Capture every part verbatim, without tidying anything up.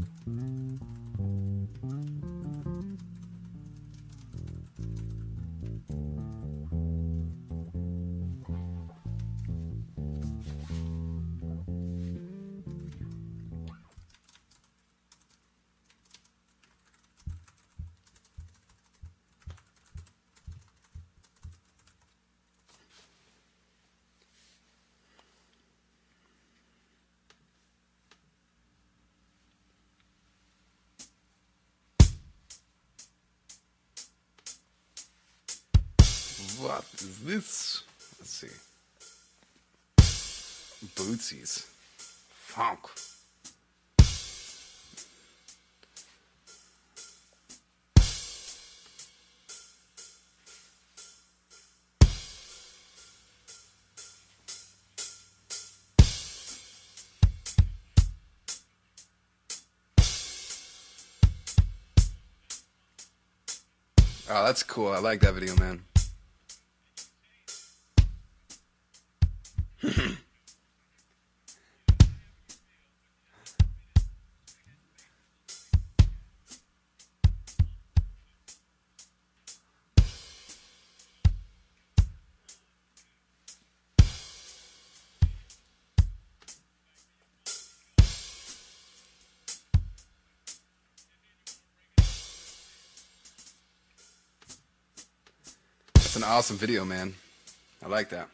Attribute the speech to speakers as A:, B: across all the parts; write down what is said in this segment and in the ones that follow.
A: What is this? Let's see. Bootsies. Funk. Oh, that's cool. I like that video, man. That's an awesome video, man. I like that.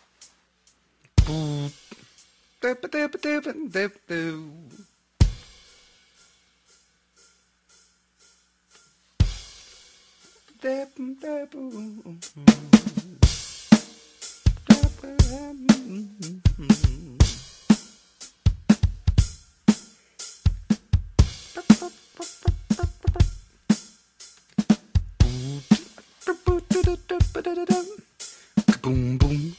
A: Boom boom.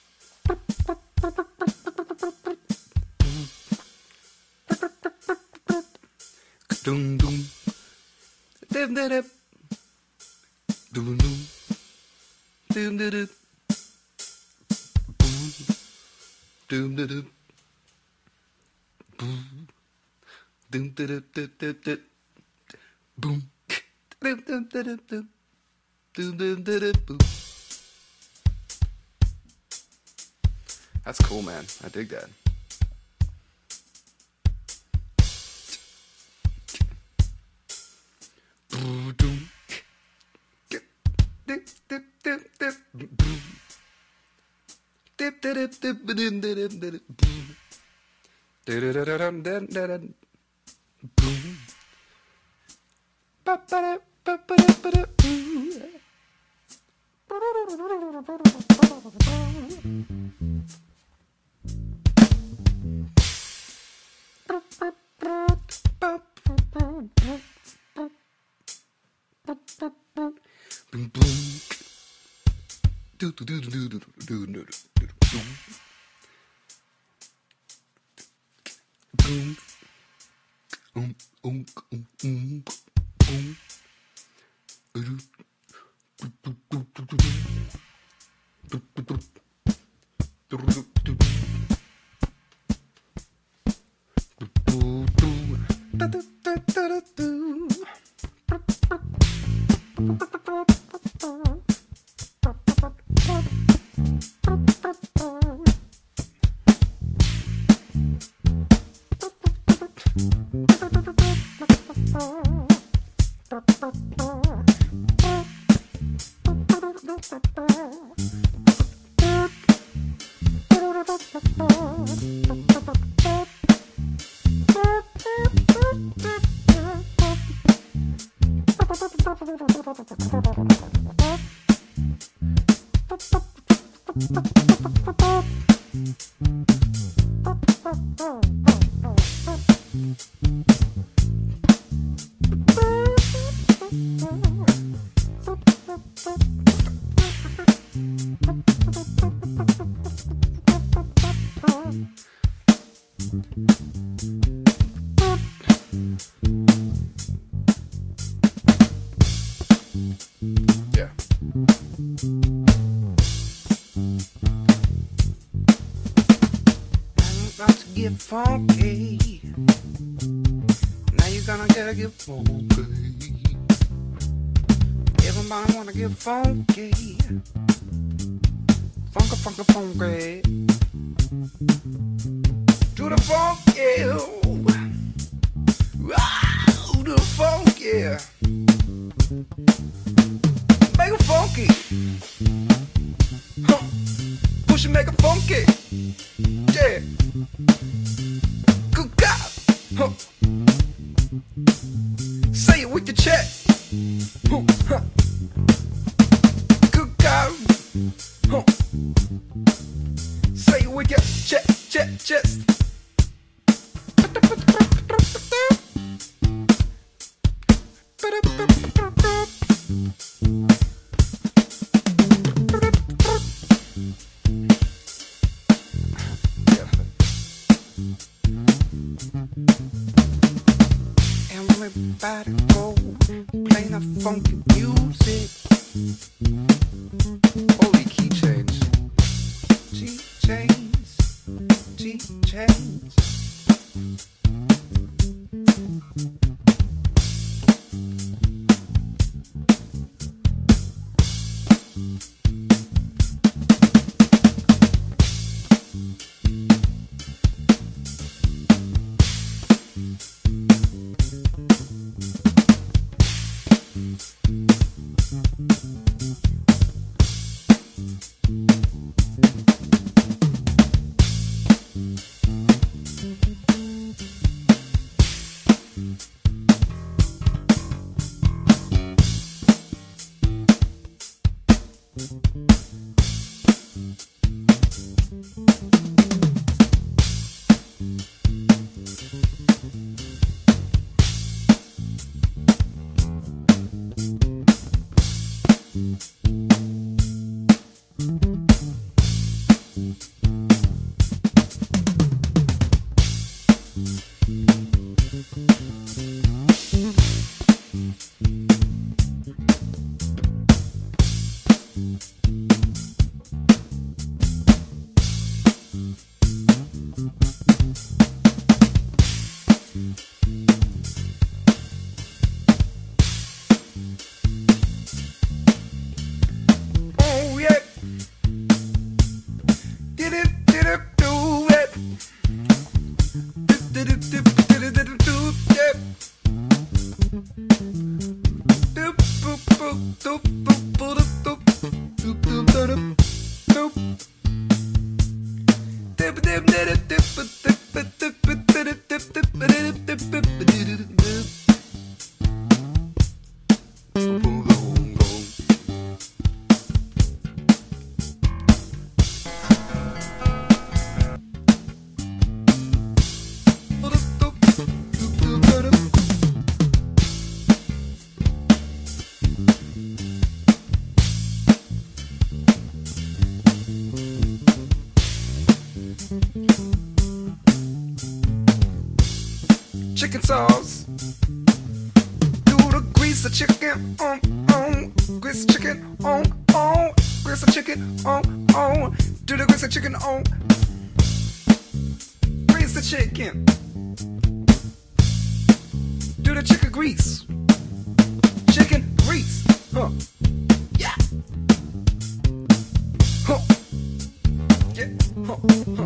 A: Doom doom. Dim dim dim. Doom doom. Doom dim dim. Boom. Doom dim dim. Boom. Doom dim dim dim dim dim. Boom. Dim dim dim dim dim. Doom dim dim dim boom. That's cool, man. I dig that. Boom boom. Do do do do do do do do do do. Boom. Um um um um um. Yeah. I'm about to get funky. gonna get get funky. Everybody wanna get funky. Funky, funky, funky. Do the funk, yeah. Wow, do the funk, yeah. Make it funky. Huh. Push it, make it funky. Yeah. Good God. Huh. Say it with your chest. Huh. Huh. Good God. Huh. Say it with your chest, chest, chest. Everybody go playing a funky music. Holy key change. G chains. G chains. Chicken sauce. Do the grease the chicken on on. Grease the chicken on on. Grease the chicken on on. Do the grease the chicken on. Grease the chicken. Do the chicken grease. Chicken grease. Huh. Yeah. Huh. Yeah. Huh. Huh.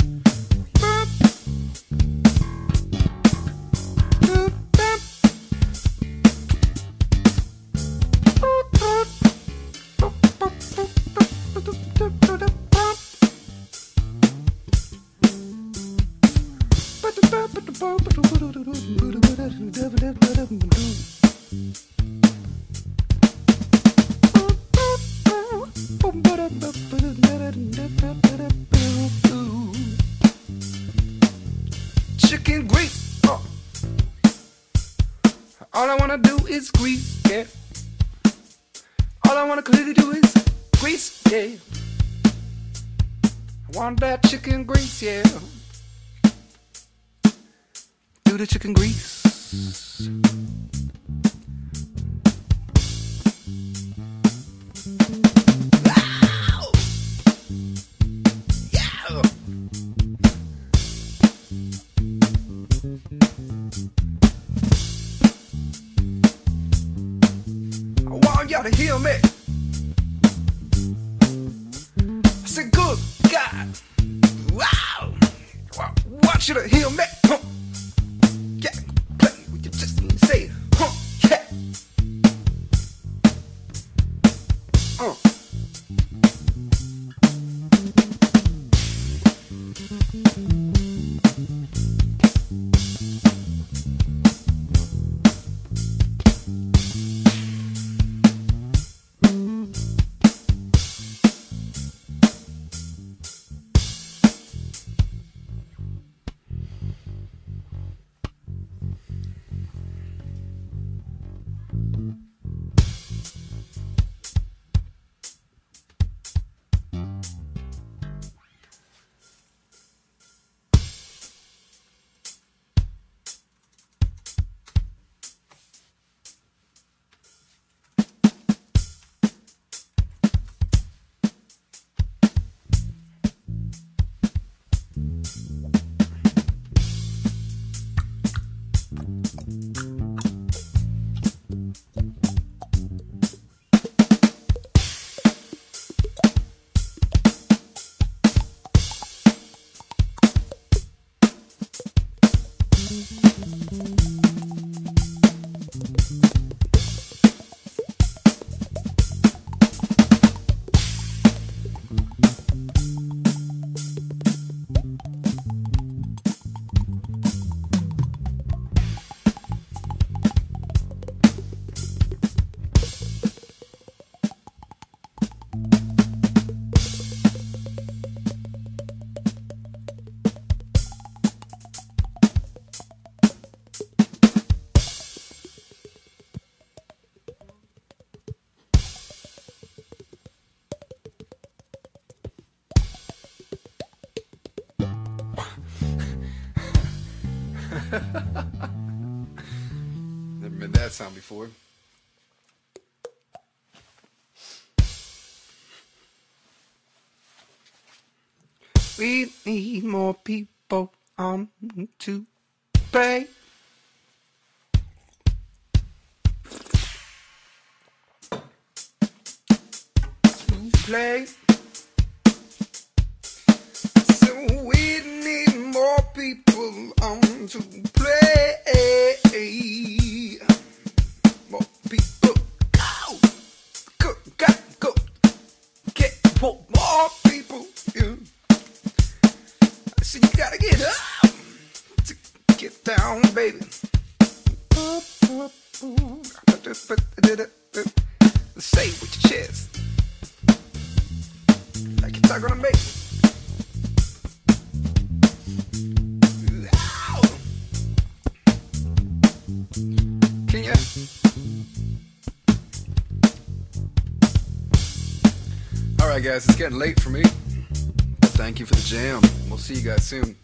A: Chicken grease. Oh. All I wanna do is grease, yeah. All I wanna clearly do is grease, yeah. I want that chicken grease, yeah. Do the chicken grease. Ow! Yeah! want you to hear me. Huh. Yeah, play with your chest and say, huh, yeah. Uh. Never been that sound before. We need more people on to play. To play. So we need more people on to play. More people. Go! Go, go, go. Get more people. Yeah. So you gotta get up to get down, baby. Say it with your chest, like you're talking to me. Can you? Alright guys, it's getting late for me. Thank you for the jam. We'll see you guys soon.